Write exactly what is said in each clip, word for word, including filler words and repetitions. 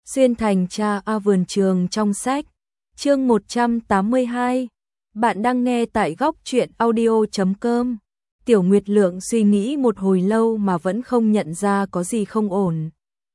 Xuyên thành cha A vườn trường trong sách. Chương một trăm tám mươi hai. Bạn đang nghe tại góc truyện audio chấm com. Tiểu Nguyệt Lượng suy nghĩ một hồi lâu mà vẫn không nhận ra có gì không ổn.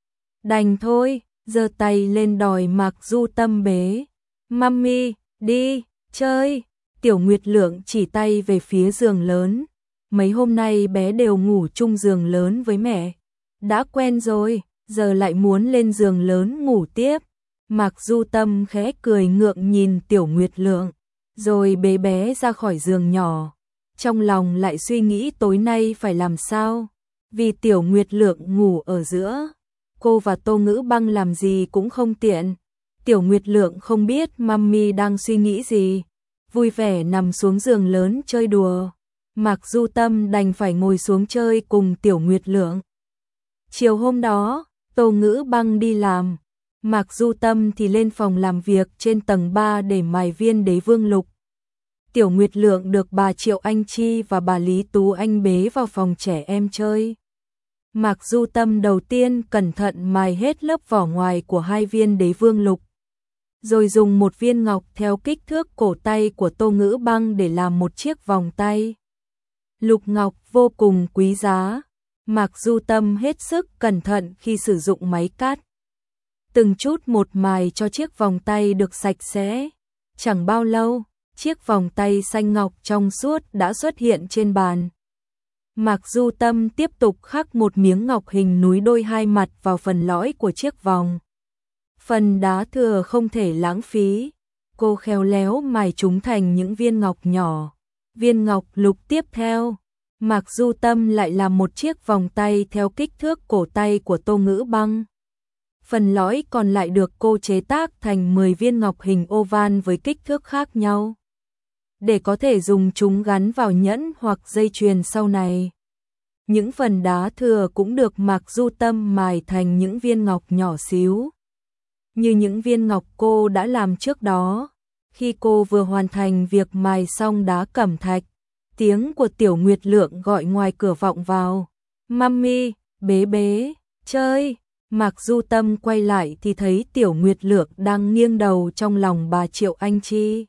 Đành thôi, giơ tay lên đòi Mạc Du Tâm bế. Mummy, đi, chơi. Tiểu Nguyệt Lượng chỉ tay về phía giường lớn. Mấy hôm nay bé đều ngủ chung giường lớn với mẹ. Đã quen rồi, giờ lại muốn lên giường lớn ngủ tiếp. Mạc Du Tâm khẽ cười ngượng nhìn Tiểu Nguyệt Lượng, rồi bế bé ra khỏi giường nhỏ. Trong lòng lại suy nghĩ tối nay phải làm sao, vì Tiểu Nguyệt Lượng ngủ ở giữa. Cô và Tô Ngữ Băng làm gì cũng không tiện. Tiểu Nguyệt Lượng không biết mummy đang suy nghĩ gì, vui vẻ nằm xuống giường lớn chơi đùa. Mạc Du Tâm đành phải ngồi xuống chơi cùng Tiểu Nguyệt Lượng. Chiều hôm đó, Tô Ngữ Băng đi làm, Mạc Du Tâm thì lên phòng làm việc trên tầng ba để mài viên Đế Vương Lục. Tiểu Nguyệt Lượng được bà Triệu Anh Chi và bà Lý Tú Anh bế vào phòng trẻ em chơi. Mạc Du Tâm đầu tiên cẩn thận mài hết lớp vỏ ngoài của hai viên Đế Vương Lục, rồi dùng một viên ngọc theo kích thước cổ tay của Tô Ngữ Băng để làm một chiếc vòng tay. Lục ngọc vô cùng quý giá. Mạc Du Tâm hết sức cẩn thận khi sử dụng máy cắt. Từng chút một mài cho chiếc vòng tay được sạch sẽ. Chẳng bao lâu, chiếc vòng tay xanh ngọc trong suốt đã xuất hiện trên bàn. Mạc Du Tâm tiếp tục khắc một miếng ngọc hình núi đôi hai mặt vào phần lõi của chiếc vòng. Phần đá thừa không thể lãng phí. Cô khéo léo mài chúng thành những viên ngọc nhỏ. Viên ngọc lục tiếp theo, Mạc Du Tâm lại làm một chiếc vòng tay theo kích thước cổ tay của Tô Ngữ Băng. Phần lõi còn lại được cô chế tác thành mười viên ngọc hình oval với kích thước khác nhau, để có thể dùng chúng gắn vào nhẫn hoặc dây chuyền sau này. Những phần đá thừa cũng được Mạc Du Tâm mài thành những viên ngọc nhỏ xíu, như những viên ngọc cô đã làm trước đó. Khi cô vừa hoàn thành việc mài xong đá cẩm thạch, tiếng của Tiểu Nguyệt Lượng gọi ngoài cửa vọng vào. Mummy, bế bế, chơi. Mạc Du Tâm quay lại thì thấy Tiểu Nguyệt Lượng đang nghiêng đầu trong lòng bà Triệu Anh Chi.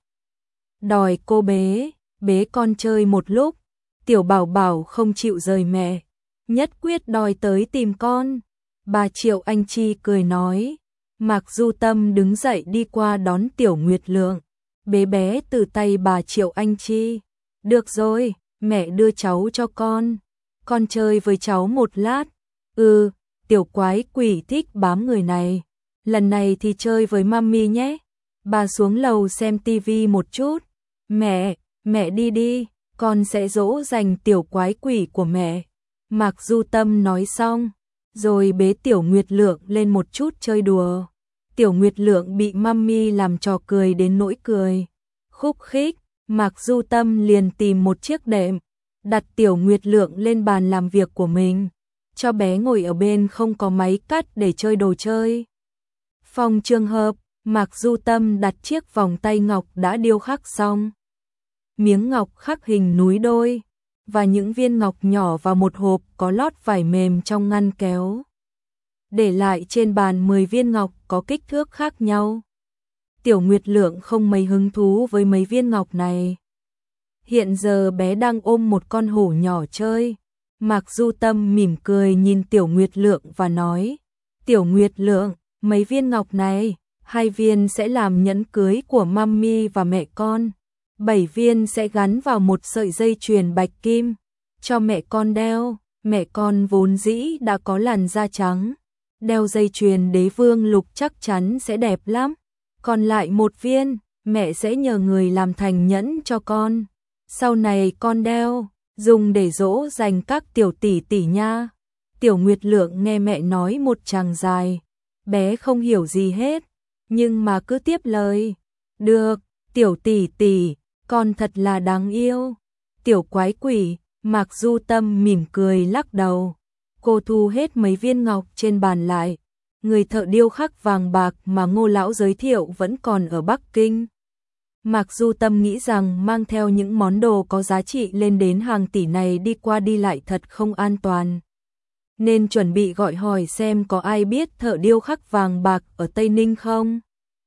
Đòi cô bế, bế con chơi một lúc. Tiểu Bảo Bảo không chịu rời mẹ, nhất quyết đòi tới tìm con. Bà Triệu Anh Chi cười nói. Mạc Du Tâm đứng dậy đi qua đón Tiểu Nguyệt Lượng, bế bé từ tay bà Triệu Anh Chi. Được rồi, mẹ đưa cháu cho con. Con chơi với cháu một lát. Ừ, tiểu quái quỷ thích bám người này. Lần này thì chơi với mummy nhé. Bà xuống lầu xem tivi một chút. Mẹ, mẹ đi đi, con sẽ dỗ dành tiểu quái quỷ của mẹ. Mạc Du Tâm nói xong, rồi bế Tiểu Nguyệt Lượng lên một chút chơi đùa. Tiểu Nguyệt Lượng bị mummy làm trò cười đến nỗi cười khúc khích. Mạc Du Tâm liền tìm một chiếc đệm, đặt Tiểu Nguyệt Lượng lên bàn làm việc của mình, cho bé ngồi ở bên không có máy cắt để chơi đồ chơi. Phòng trường hợp, Mạc Du Tâm đặt chiếc vòng tay ngọc đã điêu khắc xong. Miếng ngọc khắc hình núi đôi, và những viên ngọc nhỏ vào một hộp có lót vải mềm trong ngăn kéo. Để lại trên bàn mười viên ngọc có kích thước khác nhau. Tiểu Nguyệt Lượng không mấy hứng thú với mấy viên ngọc này. Hiện giờ bé đang ôm một con hổ nhỏ chơi. Mạc Du Tâm mỉm cười nhìn Tiểu Nguyệt Lượng và nói. Tiểu Nguyệt Lượng, mấy viên ngọc này, hai viên sẽ làm nhẫn cưới của mummy và mẹ con. Bảy viên sẽ gắn vào một sợi dây chuyền bạch kim, cho mẹ con đeo. Mẹ con vốn dĩ đã có làn da trắng, đeo dây chuyền Đế Vương Lục chắc chắn sẽ đẹp lắm. Còn lại một viên, mẹ sẽ nhờ người làm thành nhẫn cho con. Sau này con đeo, dùng để dỗ dành các tiểu tỷ tỷ nha. Tiểu Nguyệt Lượng nghe mẹ nói một tràng dài, bé không hiểu gì hết, nhưng mà cứ tiếp lời. Được, tiểu tỷ tỷ, con thật là đáng yêu. Tiểu quái quỷ, Mạc Du Tâm mỉm cười lắc đầu. Cô thu hết mấy viên ngọc trên bàn lại. Người thợ điêu khắc vàng bạc mà Ngô lão giới thiệu vẫn còn ở Bắc Kinh. Mạc Du Tâm nghĩ rằng mang theo những món đồ có giá trị lên đến hàng tỷ này đi qua đi lại thật không an toàn. nên chuẩn bị gọi hỏi xem có ai biết thợ điêu khắc vàng bạc ở Tây Ninh không.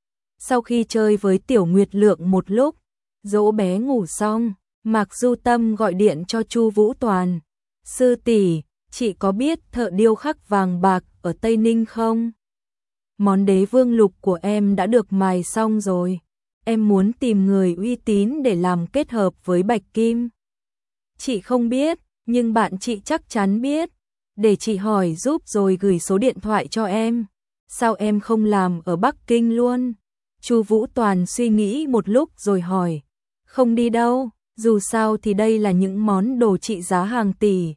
Sau khi chơi với Tiểu Nguyệt Lượng một lúc, dỗ bé ngủ xong, Mạc Du Tâm gọi điện cho Chu Vũ Toàn. Sư tỷ, chị có biết thợ điêu khắc vàng bạc ở Tây Ninh không? Món đế vương lục của em đã được mài xong rồi. Em muốn tìm người uy tín để làm kết hợp với bạch kim. Chị không biết, nhưng bạn chị chắc chắn biết. Để chị hỏi giúp rồi gửi số điện thoại cho em. Sao em không làm ở Bắc Kinh luôn? Chu Vũ Toàn suy nghĩ một lúc rồi hỏi. Không đi đâu, dù sao thì đây là những món đồ trị giá hàng tỷ.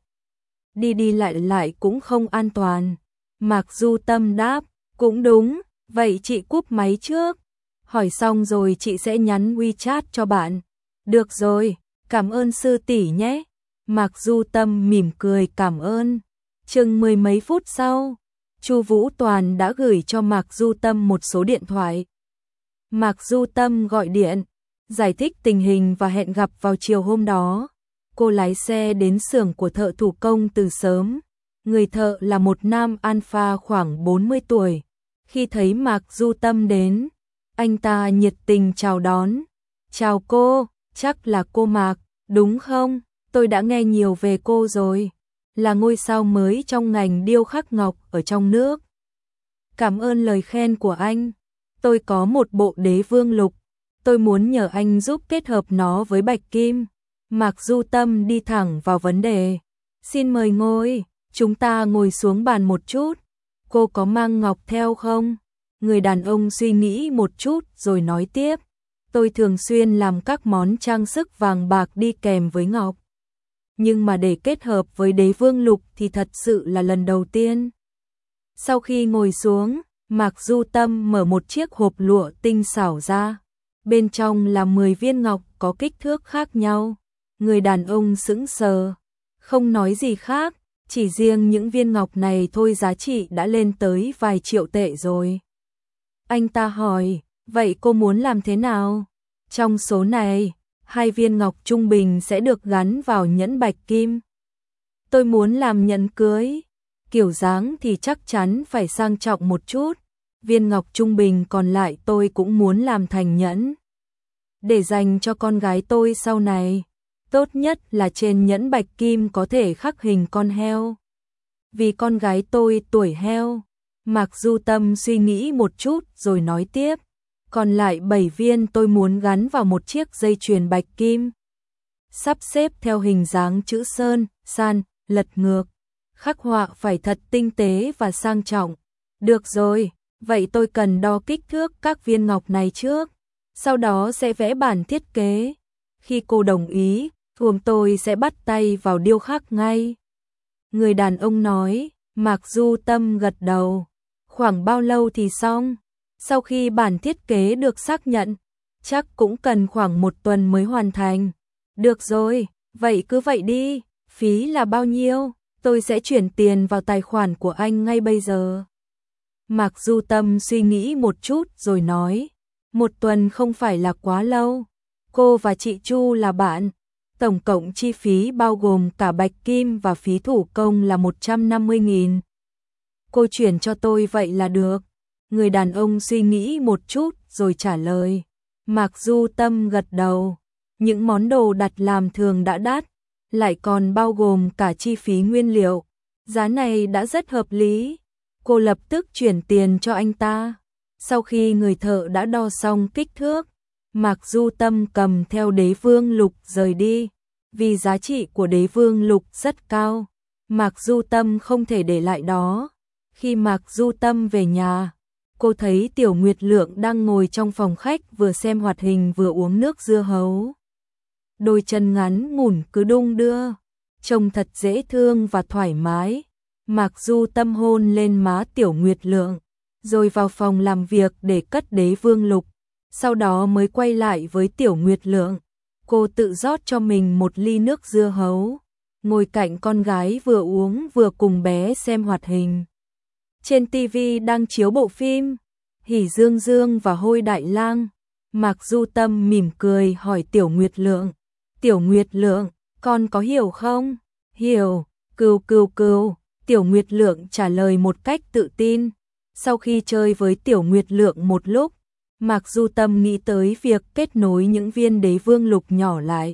Đi đi lại lại cũng không an toàn. Mạc Du Tâm đáp, cũng đúng, vậy chị cúp máy trước. Hỏi xong rồi chị sẽ nhắn WeChat cho bạn. Được rồi, cảm ơn sư tỷ nhé. Mạc Du Tâm mỉm cười cảm ơn. Chừng mười mấy phút sau, Chu Vũ Toàn đã gửi cho Mạc Du Tâm một số điện thoại. Mạc Du Tâm gọi điện, giải thích tình hình và hẹn gặp vào chiều hôm đó. Cô lái xe đến xưởng của thợ thủ công từ sớm. Người thợ là một nam alpha khoảng bốn mươi tuổi. Khi thấy Mạc Du Tâm đến, anh ta nhiệt tình chào đón. Chào cô, chắc là cô Mạc, đúng không? Tôi đã nghe nhiều về cô rồi. Là ngôi sao mới trong ngành điêu khắc ngọc ở trong nước. Cảm ơn lời khen của anh. Tôi có một bộ đế vương lục. Tôi muốn nhờ anh giúp kết hợp nó với bạch kim. Mạc Du Tâm đi thẳng vào vấn đề. Xin mời ngồi, chúng ta ngồi xuống bàn một chút. Cô có mang ngọc theo không? Người đàn ông suy nghĩ một chút rồi nói tiếp. Tôi thường xuyên làm các món trang sức vàng bạc đi kèm với ngọc. Nhưng mà để kết hợp với đế vương lục thì thật sự là lần đầu tiên. Sau khi ngồi xuống, Mạc Du Tâm mở một chiếc hộp lụa tinh xảo ra. Bên trong là mười viên ngọc có kích thước khác nhau. Người đàn ông sững sờ, không nói gì khác, chỉ riêng những viên ngọc này thôi giá trị đã lên tới vài triệu tệ rồi. Anh ta hỏi, vậy cô muốn làm thế nào? Trong số này, hai viên ngọc trung bình sẽ được gắn vào nhẫn bạch kim. Tôi muốn làm nhẫn cưới, kiểu dáng thì chắc chắn phải sang trọng một chút. Viên ngọc trung bình còn lại tôi cũng muốn làm thành nhẫn. Để dành cho con gái tôi sau này, tốt nhất là trên nhẫn bạch kim có thể khắc hình con heo. Vì con gái tôi tuổi heo. Mạc Du Tâm suy nghĩ một chút rồi nói tiếp. Còn lại bảy viên tôi muốn gắn vào một chiếc dây chuyền bạch kim. Sắp xếp theo hình dáng chữ sơn, san, lật ngược. Khắc họa phải thật tinh tế và sang trọng. Được rồi, vậy tôi cần đo kích thước các viên ngọc này trước. Sau đó sẽ vẽ bản thiết kế. Khi cô đồng ý, gồm tôi sẽ bắt tay vào điêu khắc ngay. Người đàn ông nói, Mạc Du Tâm gật đầu. Khoảng bao lâu thì xong? Sau khi bản thiết kế được xác nhận, chắc cũng cần khoảng một tuần mới hoàn thành. Được rồi, vậy cứ vậy đi, phí là bao nhiêu? Tôi sẽ chuyển tiền vào tài khoản của anh ngay bây giờ. Mạc Du Tâm suy nghĩ một chút rồi nói, một tuần không phải là quá lâu. Cô và chị Chu là bạn. Tổng cộng chi phí bao gồm cả bạch kim và phí thủ công là một trăm năm mươi nghìn. Cô chuyển cho tôi vậy là được. Người đàn ông suy nghĩ một chút rồi trả lời. Mạc Du Tâm gật đầu. Những món đồ đặt làm thường đã đắt, lại còn bao gồm cả chi phí nguyên liệu. Giá này đã rất hợp lý. Cô lập tức chuyển tiền cho anh ta. Sau khi người thợ đã đo xong kích thước, Mạc Du Tâm cầm theo đế vương lục rời đi. Vì giá trị của đế vương lục rất cao, Mạc Du Tâm không thể để lại đó. Khi Mạc Du Tâm về nhà, cô thấy Tiểu Nguyệt Lượng đang ngồi trong phòng khách vừa xem hoạt hình vừa uống nước dưa hấu. Đôi chân ngắn ngủn cứ đung đưa, trông thật dễ thương và thoải mái. Mạc Du Tâm hôn lên má Tiểu Nguyệt Lượng, rồi vào phòng làm việc để cất đế vương lục. Sau đó mới quay lại với Tiểu Nguyệt Lượng. Cô tự rót cho mình một ly nước dưa hấu, ngồi cạnh con gái vừa uống vừa cùng bé xem hoạt hình. Trên ti vi đang chiếu bộ phim Hỉ Dương Dương và Hôi Đại Lang. Mạc Du Tâm mỉm cười hỏi Tiểu Nguyệt Lượng. Tiểu Nguyệt Lượng, con có hiểu không? Hiểu, cừu cừu cừu. Tiểu Nguyệt Lượng trả lời một cách tự tin. Sau khi chơi với Tiểu Nguyệt Lượng một lúc, Mạc Du Tâm nghĩ tới việc kết nối những viên đế vương lục nhỏ lại,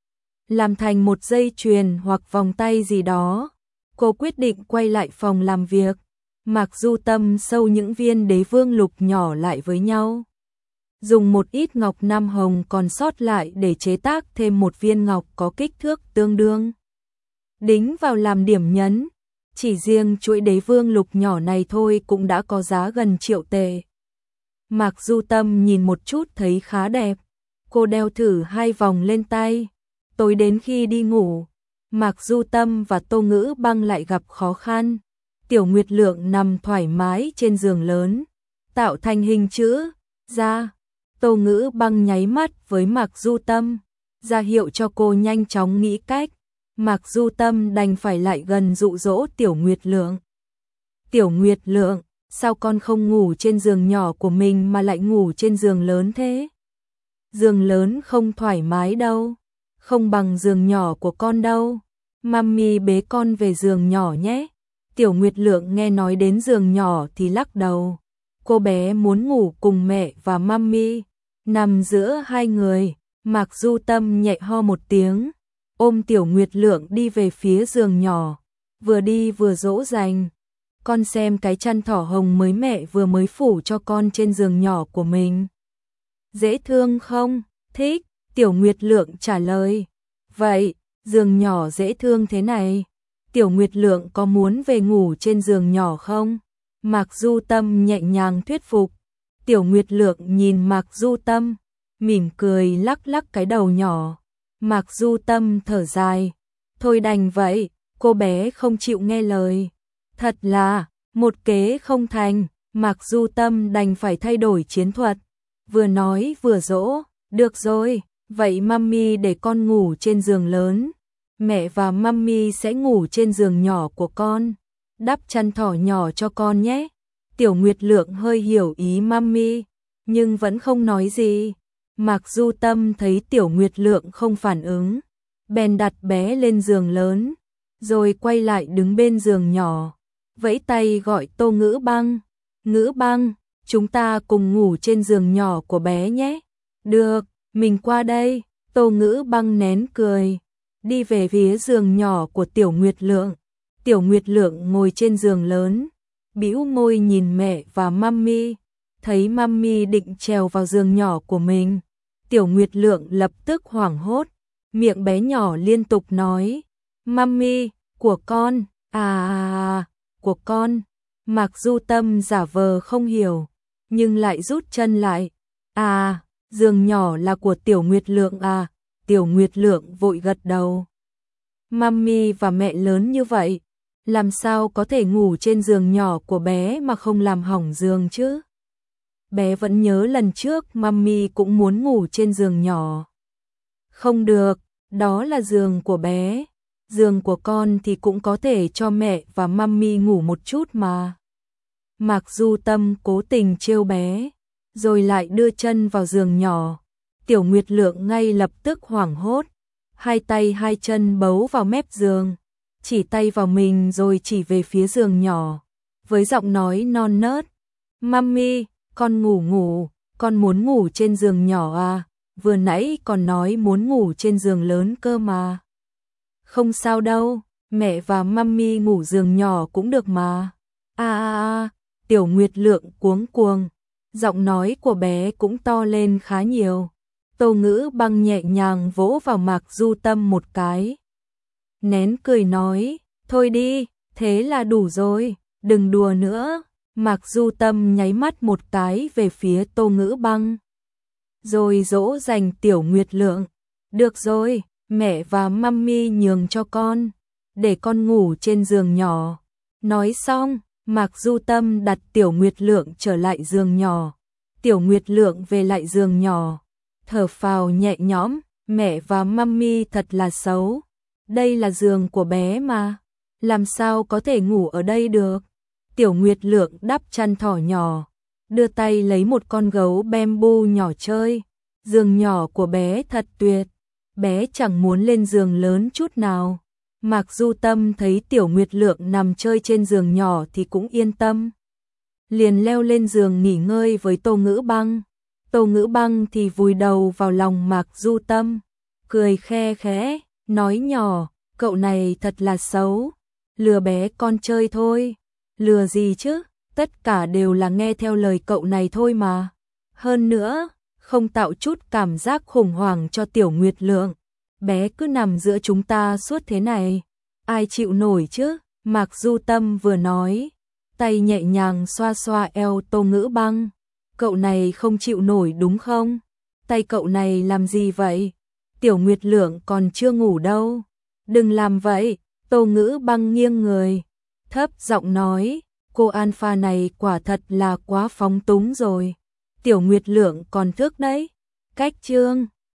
làm thành một dây chuyền hoặc vòng tay gì đó. Cô quyết định quay lại phòng làm việc. Mạc Du Tâm sâu những viên đế vương lục nhỏ lại với nhau, dùng một ít ngọc nam hồng còn sót lại để chế tác thêm một viên ngọc có kích thước tương đương, đính vào làm điểm nhấn. Chỉ riêng chuỗi đế vương lục nhỏ này thôi cũng đã có giá gần triệu tệ. Mạc Du Tâm nhìn một chút thấy khá đẹp. Cô đeo thử hai vòng lên tay. Tối đến khi đi ngủ, Mạc Du Tâm và Tô Ngữ Băng lại gặp khó khăn. Tiểu Nguyệt Lượng nằm thoải mái trên giường lớn, tạo thành hình chữ ra. Tô Ngữ Băng nháy mắt với Mạc Du Tâm, ra hiệu cho cô nhanh chóng nghĩ cách. Mạc Du Tâm đành phải lại gần dụ dỗ Tiểu Nguyệt Lượng. Tiểu Nguyệt Lượng, sao con không ngủ trên giường nhỏ của mình mà lại ngủ trên giường lớn thế? Giường lớn không thoải mái đâu, không bằng giường nhỏ của con đâu. Mami bế con về giường nhỏ nhé. Tiểu Nguyệt Lượng nghe nói đến giường nhỏ thì lắc đầu. Cô bé muốn ngủ cùng mẹ và mami, nằm giữa hai người. Mạc Du Tâm nhẹ ho một tiếng, ôm Tiểu Nguyệt Lượng đi về phía giường nhỏ, vừa đi vừa dỗ dành. Con xem cái chăn thỏ hồng mới mẹ vừa mới phủ cho con trên giường nhỏ của mình. Dễ thương không? Thích, Tiểu Nguyệt Lượng trả lời. Vậy, giường nhỏ dễ thương thế này, Tiểu Nguyệt Lượng có muốn về ngủ trên giường nhỏ không? Mạc Du Tâm nhẹ nhàng thuyết phục. Tiểu Nguyệt Lượng nhìn Mạc Du Tâm, mỉm cười lắc lắc cái đầu nhỏ. Mạc Du Tâm thở dài. Thôi đành vậy, cô bé không chịu nghe lời. Thật là, một kế không thành, Mạc Du Tâm đành phải thay đổi chiến thuật. Vừa nói vừa dỗ, được rồi, vậy mami để con ngủ trên giường lớn. Mẹ và mami sẽ ngủ trên giường nhỏ của con. Đắp chăn thỏ nhỏ cho con nhé. Tiểu Nguyệt Lượng hơi hiểu ý mami, nhưng vẫn không nói gì. Mạc Du Tâm thấy Tiểu Nguyệt Lượng không phản ứng, bèn đặt bé lên giường lớn, rồi quay lại đứng bên giường nhỏ, vẫy tay gọi Tô Ngữ Băng. Ngữ Băng, chúng ta cùng ngủ trên giường nhỏ của bé nhé. Được, mình qua đây. Tô Ngữ Băng nén cười, đi về phía giường nhỏ của Tiểu Nguyệt Lượng. Tiểu Nguyệt Lượng ngồi trên giường lớn, bĩu môi nhìn mẹ và mami. Thấy mami định trèo vào giường nhỏ của mình, Tiểu Nguyệt Lượng lập tức hoảng hốt, miệng bé nhỏ liên tục nói, mami, của con, à, của con. Mạc Du Tâm giả vờ không hiểu, nhưng lại rút chân lại. À, giường nhỏ là của Tiểu Nguyệt Lượng à? Tiểu Nguyệt Lượng vội gật đầu. Mami và mẹ lớn như vậy, làm sao có thể ngủ trên giường nhỏ của bé mà không làm hỏng giường chứ? Bé vẫn nhớ lần trước mami cũng muốn ngủ trên giường nhỏ. Không được, đó là giường của bé. Giường của con thì cũng có thể cho mẹ và mami ngủ một chút mà. Mạc Du Tâm cố tình trêu bé, rồi lại đưa chân vào giường nhỏ. Tiểu Nguyệt Lượng ngay lập tức hoảng hốt, hai tay hai chân bấu vào mép giường, chỉ tay vào mình rồi chỉ về phía giường nhỏ, với giọng nói non nớt. Mami, con ngủ ngủ, con muốn ngủ trên giường nhỏ à, vừa nãy còn nói muốn ngủ trên giường lớn cơ mà. Không sao đâu, mẹ và mami ngủ giường nhỏ cũng được mà. À à à, Tiểu Nguyệt Lượng cuống cuồng, giọng nói của bé cũng to lên khá nhiều. Tô Ngữ Băng nhẹ nhàng vỗ vào Mạc Du Tâm một cái, nén cười nói, thôi đi, thế là đủ rồi, đừng đùa nữa. Mạc Du Tâm nháy mắt một cái về phía Tô Ngữ Băng, rồi dỗ dành Tiểu Nguyệt Lượng. Được rồi, mẹ và mami nhường cho con, để con ngủ trên giường nhỏ. Nói xong, Mạc Du Tâm đặt Tiểu Nguyệt Lượng trở lại giường nhỏ. Tiểu Nguyệt Lượng về lại giường nhỏ, thở phào nhẹ nhõm, mẹ và mami thật là xấu. Đây là giường của bé mà, làm sao có thể ngủ ở đây được. Tiểu Nguyệt Lượng đắp chăn thỏ nhỏ, đưa tay lấy một con gấu bamboo nhỏ chơi. Giường nhỏ của bé thật tuyệt, bé chẳng muốn lên giường lớn chút nào. Mạc Du Tâm thấy Tiểu Nguyệt Lượng nằm chơi trên giường nhỏ thì cũng yên tâm. Liền leo lên giường nghỉ ngơi với Tô Ngữ Băng. Tô Ngữ Băng thì vùi đầu vào lòng Mạc Du Tâm, cười khe khẽ, nói nhỏ, cậu này thật là xấu, lừa bé con chơi thôi. Lừa gì chứ, tất cả đều là nghe theo lời cậu này thôi mà. Hơn nữa, không tạo chút cảm giác khủng hoảng cho Tiểu Nguyệt Lượng. Bé cứ nằm giữa chúng ta suốt thế này, ai chịu nổi chứ? Mạc Du Tâm vừa nói, tay nhẹ nhàng xoa xoa eo Tô Ngữ Băng. Cậu này không chịu nổi đúng không? Tay cậu này làm gì vậy? Tiểu Nguyệt Lượng còn chưa ngủ đâu. Đừng làm vậy. Tô Ngữ Băng nghiêng người, thấp giọng nói, cô Alpha này quả thật là quá phóng túng rồi. Tiểu Nguyệt Lượng còn thức đấy. Cách chương